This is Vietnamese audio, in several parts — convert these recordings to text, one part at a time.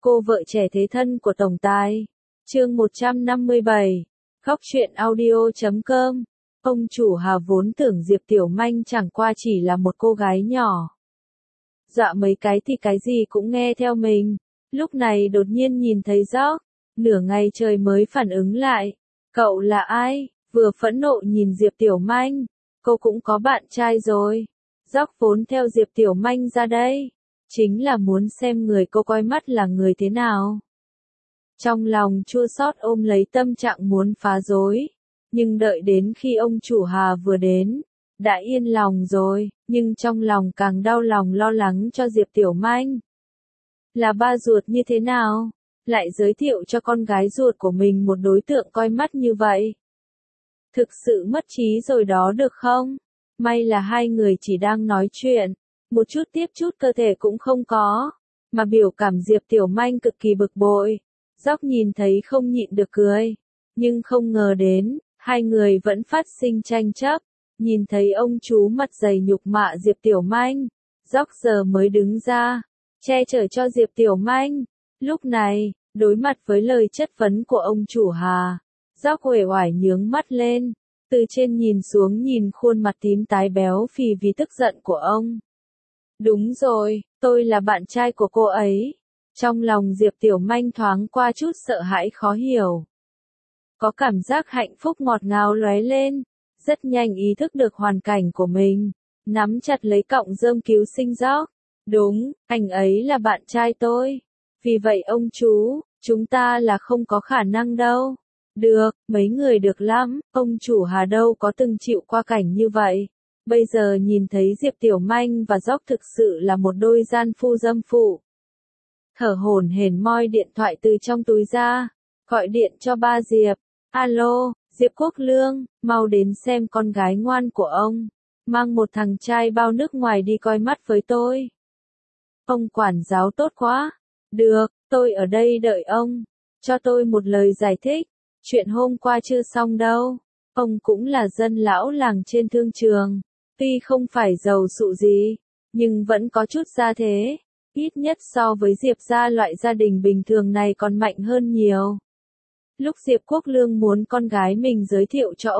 Cô vợ trẻ thế thân của tổng tài. Chương 157. Góc truyện audio.com. Ông chủ Hà vốn tưởng Diệp Tiểu Manh chẳng qua chỉ là một cô gái nhỏ. Dọa mấy cái thì cái gì cũng nghe theo mình. Lúc này đột nhiên nhìn thấy Jock, nửa ngày trời mới phản ứng lại. Cậu là ai? Vừa phẫn nộ nhìn Diệp Tiểu Manh. Cô cũng có bạn trai rồi. Jock vốn theo Diệp Tiểu Manh ra đây. Chính là muốn xem người cô coi mắt là người thế nào. Trong lòng chua xót ôm lấy tâm trạng muốn phá rối. Nhưng đợi đến khi ông chủ Hà vừa đến, đã yên lòng rồi, nhưng trong lòng càng đau lòng lo lắng cho Diệp Tiểu Manh. Là ba ruột như thế nào? Lại giới thiệu cho con gái ruột của mình một đối tượng coi mắt như vậy. Thực sự mất trí rồi đó được không? May là hai người chỉ đang nói chuyện, một chút tiếp chút cơ thể cũng không có, mà biểu cảm Diệp Tiểu Manh cực kỳ bực bội. Jock nhìn thấy không nhịn được cười, nhưng không ngờ đến, hai người vẫn phát sinh tranh chấp. Nhìn thấy ông chú mặt dày nhục mạ Diệp Tiểu Manh, Jock giờ mới đứng ra, che chở cho Diệp Tiểu Manh. Lúc này, đối mặt với lời chất vấn của ông chủ Hà, Jock uể oải nhướng mắt lên, từ trên nhìn xuống nhìn khuôn mặt tím tái béo phì vì tức giận của ông. Đúng rồi, tôi là bạn trai của cô ấy. Trong lòng Diệp Tiểu Manh thoáng qua chút sợ hãi khó hiểu. Có cảm giác hạnh phúc ngọt ngào lóe lên, rất nhanh ý thức được hoàn cảnh của mình, nắm chặt lấy cọng rơm cứu sinh Jock. Đúng, anh ấy là bạn trai tôi. Vì vậy ông chú, chúng ta là không có khả năng đâu. Được, mấy người được lắm, ông chủ Hà đâu có từng chịu qua cảnh như vậy. Bây giờ nhìn thấy Diệp Tiểu Manh và Jock thực sự là một đôi gian phu dâm phụ. Thở hổn hển moi điện thoại từ trong túi ra, gọi điện cho ba Diệp. Alo, Diệp Quốc Lương, mau đến xem con gái ngoan của ông. Mang một thằng trai bao nước ngoài đi coi mắt với tôi. Ông quản giáo tốt quá. Được, tôi ở đây đợi ông. Cho tôi một lời giải thích. Chuyện hôm qua chưa xong đâu. Ông cũng là dân lão làng trên thương trường. Tuy không phải giàu sụ gì, nhưng vẫn có chút gia thế. Ít nhất so với Diệp gia loại gia đình bình thường này còn mạnh hơn nhiều. Lúc Diệp Quốc Lương muốn con gái mình giới thiệu cho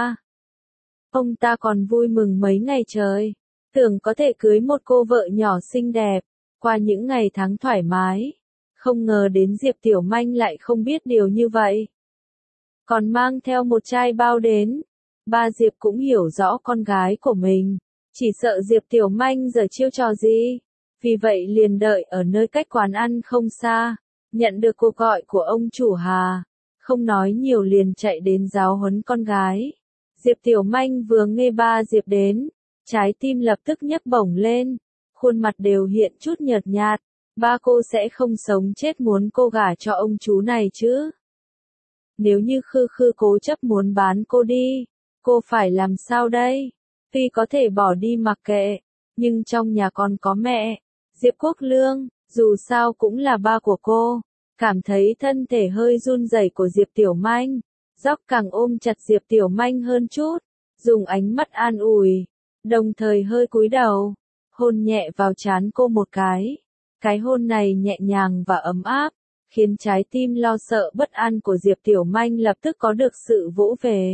ông ta còn vui mừng mấy ngày trời. Tưởng có thể cưới một cô vợ nhỏ xinh đẹp, qua những ngày tháng thoải mái. Không ngờ đến Diệp Tiểu Manh lại không biết điều như vậy. Còn mang theo một chai bao đến. Ba Diệp cũng hiểu rõ con gái của mình. Chỉ sợ Diệp Tiểu Manh giở chiêu trò gì. Vì vậy liền đợi ở nơi cách quán ăn không xa. Nhận được cuộc gọi của ông chủ Hà. Không nói nhiều liền chạy đến giáo huấn con gái. Diệp Tiểu Manh vừa nghe ba Diệp đến. Trái tim lập tức nhấc bổng lên. Khuôn mặt đều hiện chút nhợt nhạt. Ba cô sẽ không sống chết muốn cô gả cho ông chú này chứ. Nếu như Khư Khư cố chấp muốn bán cô đi, cô phải làm sao đây? Tuy có thể bỏ đi mặc kệ, nhưng trong nhà còn có mẹ, Diệp Quốc Lương, dù sao cũng là ba của cô. Cảm thấy thân thể hơi run rẩy của Diệp Tiểu Manh, Jock càng ôm chặt Diệp Tiểu Manh hơn chút, dùng ánh mắt an ủi, đồng thời hơi cúi đầu, hôn nhẹ vào trán cô một cái. Cái hôn này nhẹ nhàng và ấm áp, khiến trái tim lo sợ bất an của Diệp Tiểu Manh lập tức có được sự vỗ về.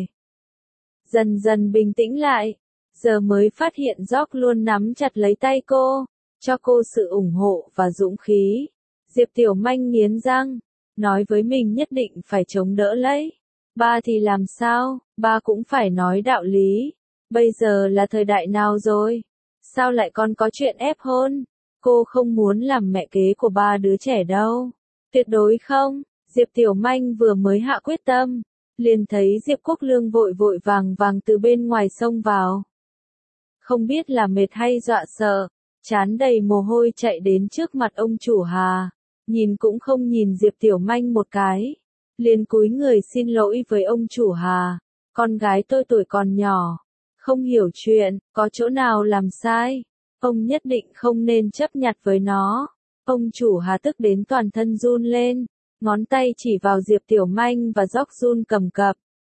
Dần dần bình tĩnh lại, giờ mới phát hiện Jock luôn nắm chặt lấy tay cô, cho cô sự ủng hộ và dũng khí. Diệp Tiểu Manh nghiến răng, nói với mình nhất định phải chống đỡ lấy. Ba thì làm sao, ba cũng phải nói đạo lý. Bây giờ là thời đại nào rồi? Sao lại còn có chuyện ép hôn? Cô không muốn làm mẹ kế của ba đứa trẻ đâu. Tuyệt đối không. Diệp Tiểu Manh vừa mới hạ quyết tâm, liền thấy Diệp Quốc Lương vội vội vàng vàng từ bên ngoài xông vào. Không biết là mệt hay dọa sợ, trán đầy mồ hôi chạy đến trước mặt ông chủ Hà, nhìn cũng không nhìn Diệp Tiểu Manh một cái, liền cúi người xin lỗi với ông chủ Hà. Con gái tôi tuổi còn nhỏ, không hiểu chuyện, có chỗ nào làm sai, ông nhất định không nên chấp nhặt với nó. Ông chủ Hà tức đến toàn thân run lên, ngón tay chỉ vào Diệp Tiểu Manh và Jock run cầm cập.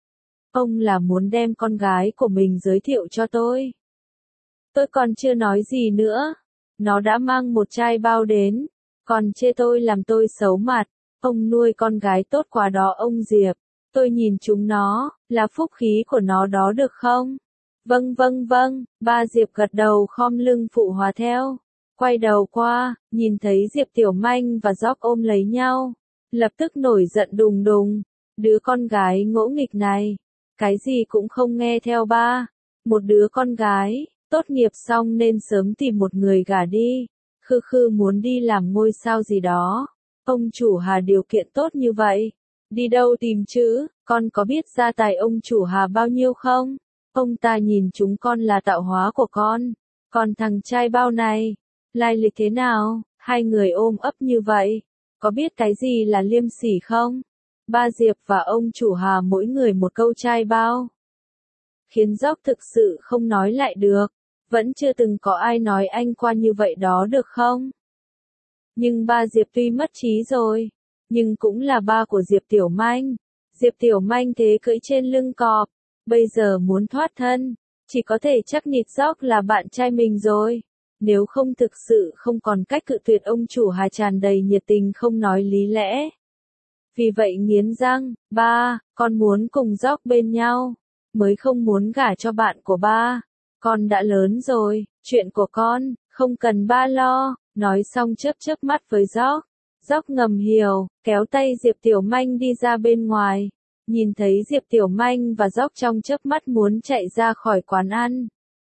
Ông là muốn đem con gái của mình giới thiệu cho tôi. Tôi còn chưa nói gì nữa, nó đã mang một chai bao đến. Còn chê tôi làm tôi xấu mặt, ông nuôi con gái tốt quá đó ông Diệp. Tôi nhìn chúng nó, là phúc khí của nó đó được không? Vâng vâng vâng, ba Diệp gật đầu khom lưng phụ hòa theo. Quay đầu qua, nhìn thấy Diệp Tiểu Manh và Gióc ôm lấy nhau. Lập tức nổi giận đùng đùng. Đứa con gái ngỗ nghịch này. Cái gì cũng không nghe theo ba. Một đứa con gái, tốt nghiệp xong nên sớm tìm một người gả đi. Khư khư muốn đi làm ngôi sao gì đó. Ông chủ Hà điều kiện tốt như vậy. Đi đâu tìm chứ, con có biết gia tài ông chủ Hà bao nhiêu không? Ông ta nhìn chúng con là tạo hóa của con. Còn thằng trai bao này, lai lịch thế nào? Hai người ôm ấp như vậy. Có biết cái gì là liêm sỉ không? Ba Diệp và ông chủ Hà mỗi người một câu trai bao. Khiến Gióc thực sự không nói lại được. Vẫn chưa từng có ai nói anh qua như vậy đó được không? Nhưng ba Diệp tuy mất trí rồi, nhưng cũng là ba của Diệp Tiểu Manh. Diệp Tiểu Manh thế cưỡi trên lưng cọp, bây giờ muốn thoát thân, chỉ có thể chắc nịt Gióc là bạn trai mình rồi. Nếu không thực sự không còn cách cự tuyệt ông chủ Hà tràn đầy nhiệt tình không nói lý lẽ. Vì vậy nghiến răng, ba, con muốn cùng Gióc bên nhau, mới không muốn gả cho bạn của ba. Con đã lớn rồi, chuyện của con, không cần ba lo. Nói xong chớp chớp mắt với Gióc. Gióc ngầm hiểu, kéo tay Diệp Tiểu Manh đi ra bên ngoài. Nhìn thấy Diệp Tiểu Manh và Gióc trong chớp mắt muốn chạy ra khỏi quán ăn.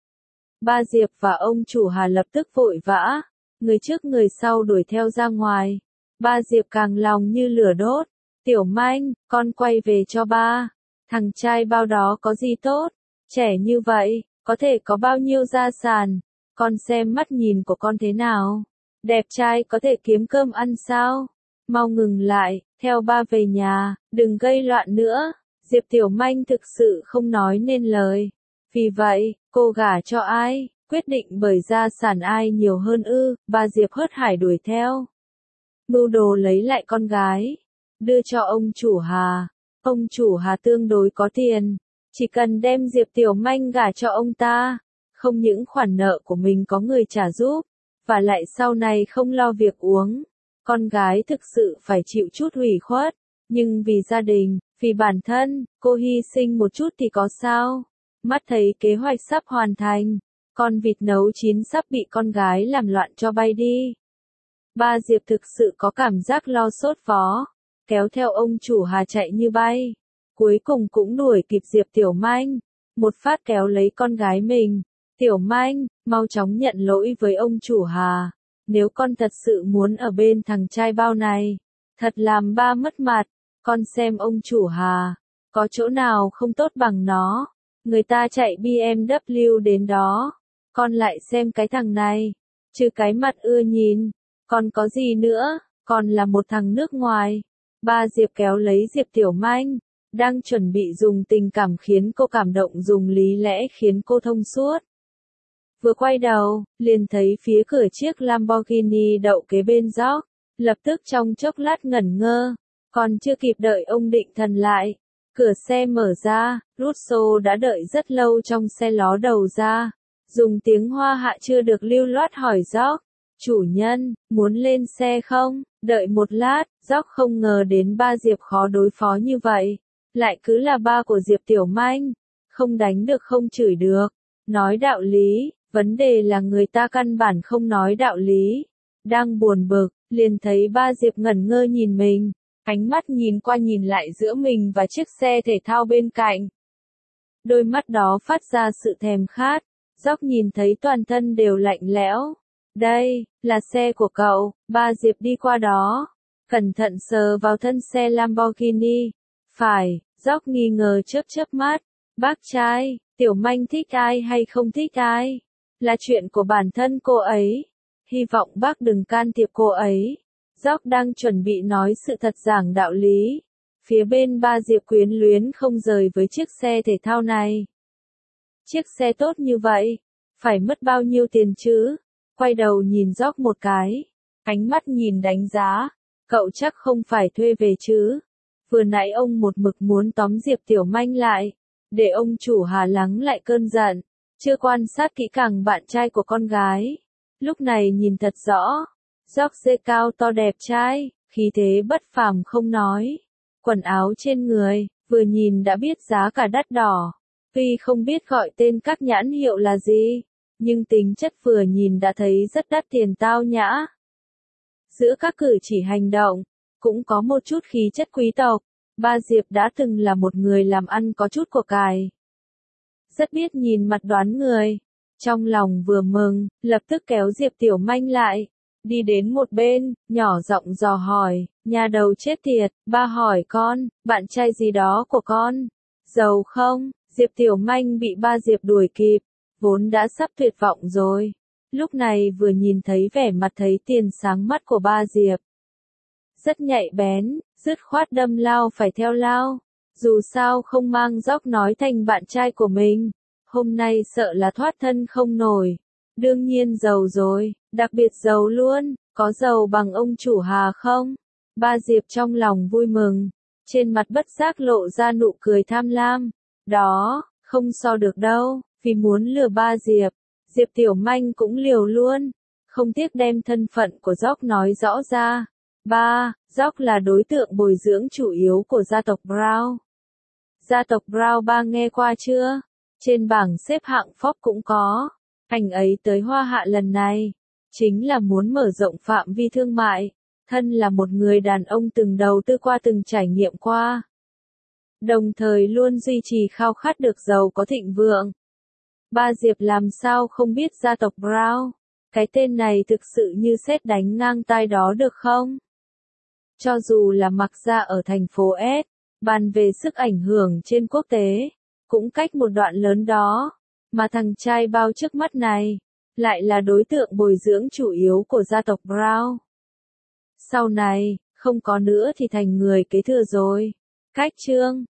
Ba Diệp và ông chủ Hà lập tức vội vã, người trước người sau đuổi theo ra ngoài. Ba Diệp càng lòng như lửa đốt. Tiểu Manh, con quay về cho ba. Thằng trai bao đó có gì tốt? Trẻ như vậy, có thể có bao nhiêu gia sản? Con xem mắt nhìn của con thế nào? Đẹp trai có thể kiếm cơm ăn sao? Mau ngừng lại, theo ba về nhà, đừng gây loạn nữa. Diệp Tiểu Manh thực sự không nói nên lời. Vì vậy, cô gả cho ai, quyết định bởi gia sản ai nhiều hơn ư, ba Diệp hớt hải đuổi theo. Mưu đồ lấy lại con gái, đưa cho ông chủ Hà. Ông chủ Hà tương đối có tiền, chỉ cần đem Diệp Tiểu Manh gả cho ông ta, không những khoản nợ của mình có người trả giúp, và lại sau này không lo việc uống. Con gái thực sự phải chịu chút ủy khuất, nhưng vì gia đình, vì bản thân, cô hy sinh một chút thì có sao? Mắt thấy kế hoạch sắp hoàn thành, con vịt nấu chín sắp bị con gái làm loạn cho bay đi. Ba Diệp thực sự có cảm giác lo sốt vó, kéo theo ông chủ Hà chạy như bay. Cuối cùng cũng đuổi kịp Diệp Tiểu Manh, một phát kéo lấy con gái mình. Tiểu Manh, mau chóng nhận lỗi với ông chủ Hà. Nếu con thật sự muốn ở bên thằng trai bao này, thật làm ba mất mặt. Con xem ông chủ Hà, có chỗ nào không tốt bằng nó. Người ta chạy BMW đến đó. Con lại xem cái thằng này, trừ cái mặt ưa nhìn, còn có gì nữa, còn là một thằng nước ngoài. Ba Diệp kéo lấy Diệp Tiểu Manh, đang chuẩn bị dùng tình cảm khiến cô cảm động dùng lý lẽ khiến cô thông suốt. Vừa quay đầu, liền thấy phía cửa chiếc Lamborghini đậu kế bên Gióc, lập tức trong chốc lát ngẩn ngơ, còn chưa kịp đợi ông định thần lại. Cửa xe mở ra, Russo đã đợi rất lâu trong xe ló đầu ra, dùng tiếng Hoa hạ chưa được lưu loát hỏi Gióc, chủ nhân, muốn lên xe không? Đợi một lát, Gióc không ngờ đến ba Diệp khó đối phó như vậy, lại cứ là ba của Diệp Tiểu Manh, không đánh được không chửi được, nói đạo lý, vấn đề là người ta căn bản không nói đạo lý. Đang buồn bực, liền thấy ba Diệp ngẩn ngơ nhìn mình. Ánh mắt nhìn qua nhìn lại giữa mình và chiếc xe thể thao bên cạnh. Đôi mắt đó phát ra sự thèm khát. Gióc nhìn thấy toàn thân đều lạnh lẽo. Đây, là xe của cậu. Ba Diệp đi qua đó, cẩn thận sờ vào thân xe Lamborghini. Phải, Gióc nghi ngờ chớp chớp mắt. Bác trai, Tiểu Manh thích ai hay không thích ai? Là chuyện của bản thân cô ấy. Hy vọng bác đừng can thiệp cô ấy. Gióc đang chuẩn bị nói sự thật giảng đạo lý. Phía bên ba Diệp quyến luyến không rời với chiếc xe thể thao này. Chiếc xe tốt như vậy, phải mất bao nhiêu tiền chứ? Quay đầu nhìn Gióc một cái, ánh mắt nhìn đánh giá. Cậu chắc không phải thuê về chứ? Vừa nãy ông một mực muốn tóm Diệp Tiểu Manh lại, để ông chủ Hà lắng lại cơn giận, chưa quan sát kỹ càng bạn trai của con gái. Lúc này nhìn thật rõ, George cao to đẹp trai, khí thế bất phàm không nói. Quần áo trên người, vừa nhìn đã biết giá cả đắt đỏ. Tuy không biết gọi tên các nhãn hiệu là gì, nhưng tính chất vừa nhìn đã thấy rất đắt tiền tao nhã. Giữa các cử chỉ hành động, cũng có một chút khí chất quý tộc. Ba Diệp đã từng là một người làm ăn có chút của cải. Rất biết nhìn mặt đoán người. Trong lòng vừa mừng, lập tức kéo Diệp Tiểu Manh lại. Đi đến một bên, nhỏ giọng dò hỏi, nhà đầu chết tiệt, ba hỏi con, bạn trai gì đó của con, giàu không? Diệp Tiểu Manh bị ba Diệp đuổi kịp, vốn đã sắp tuyệt vọng rồi. Lúc này vừa nhìn thấy vẻ mặt thấy tiền sáng mắt của ba Diệp. Rất nhạy bén, dứt khoát đâm lao phải theo lao. Dù sao không mang dóc nói thành bạn trai của mình. Hôm nay sợ là thoát thân không nổi. Đương nhiên giàu rồi, đặc biệt giàu luôn, có giàu bằng ông chủ Hà không? Ba Diệp trong lòng vui mừng, trên mặt bất giác lộ ra nụ cười tham lam. Đó, không so được đâu, vì muốn lừa ba Diệp, Diệp Tiểu Manh cũng liều luôn, không tiếc đem thân phận của Dóc nói rõ ra. Ba, Dóc là đối tượng bồi dưỡng chủ yếu của gia tộc Brown. Gia tộc Brown ba nghe qua chưa? Trên bảng xếp hạng Forbes cũng có. Anh ấy tới Hoa Hạ lần này, chính là muốn mở rộng phạm vi thương mại. Thân là một người đàn ông từng đầu tư qua từng trải nghiệm qua. Đồng thời luôn duy trì khao khát được giàu có thịnh vượng. Ba Diệp làm sao không biết gia tộc Brown? Cái tên này thực sự như sét đánh ngang tai đó được không? Cho dù là mặc ra ở thành phố S, bàn về sức ảnh hưởng trên quốc tế, cũng cách một đoạn lớn đó, mà thằng trai bao trước mắt này, lại là đối tượng bồi dưỡng chủ yếu của gia tộc Brown. Sau này, không có nữa thì thành người kế thừa rồi. Cách chương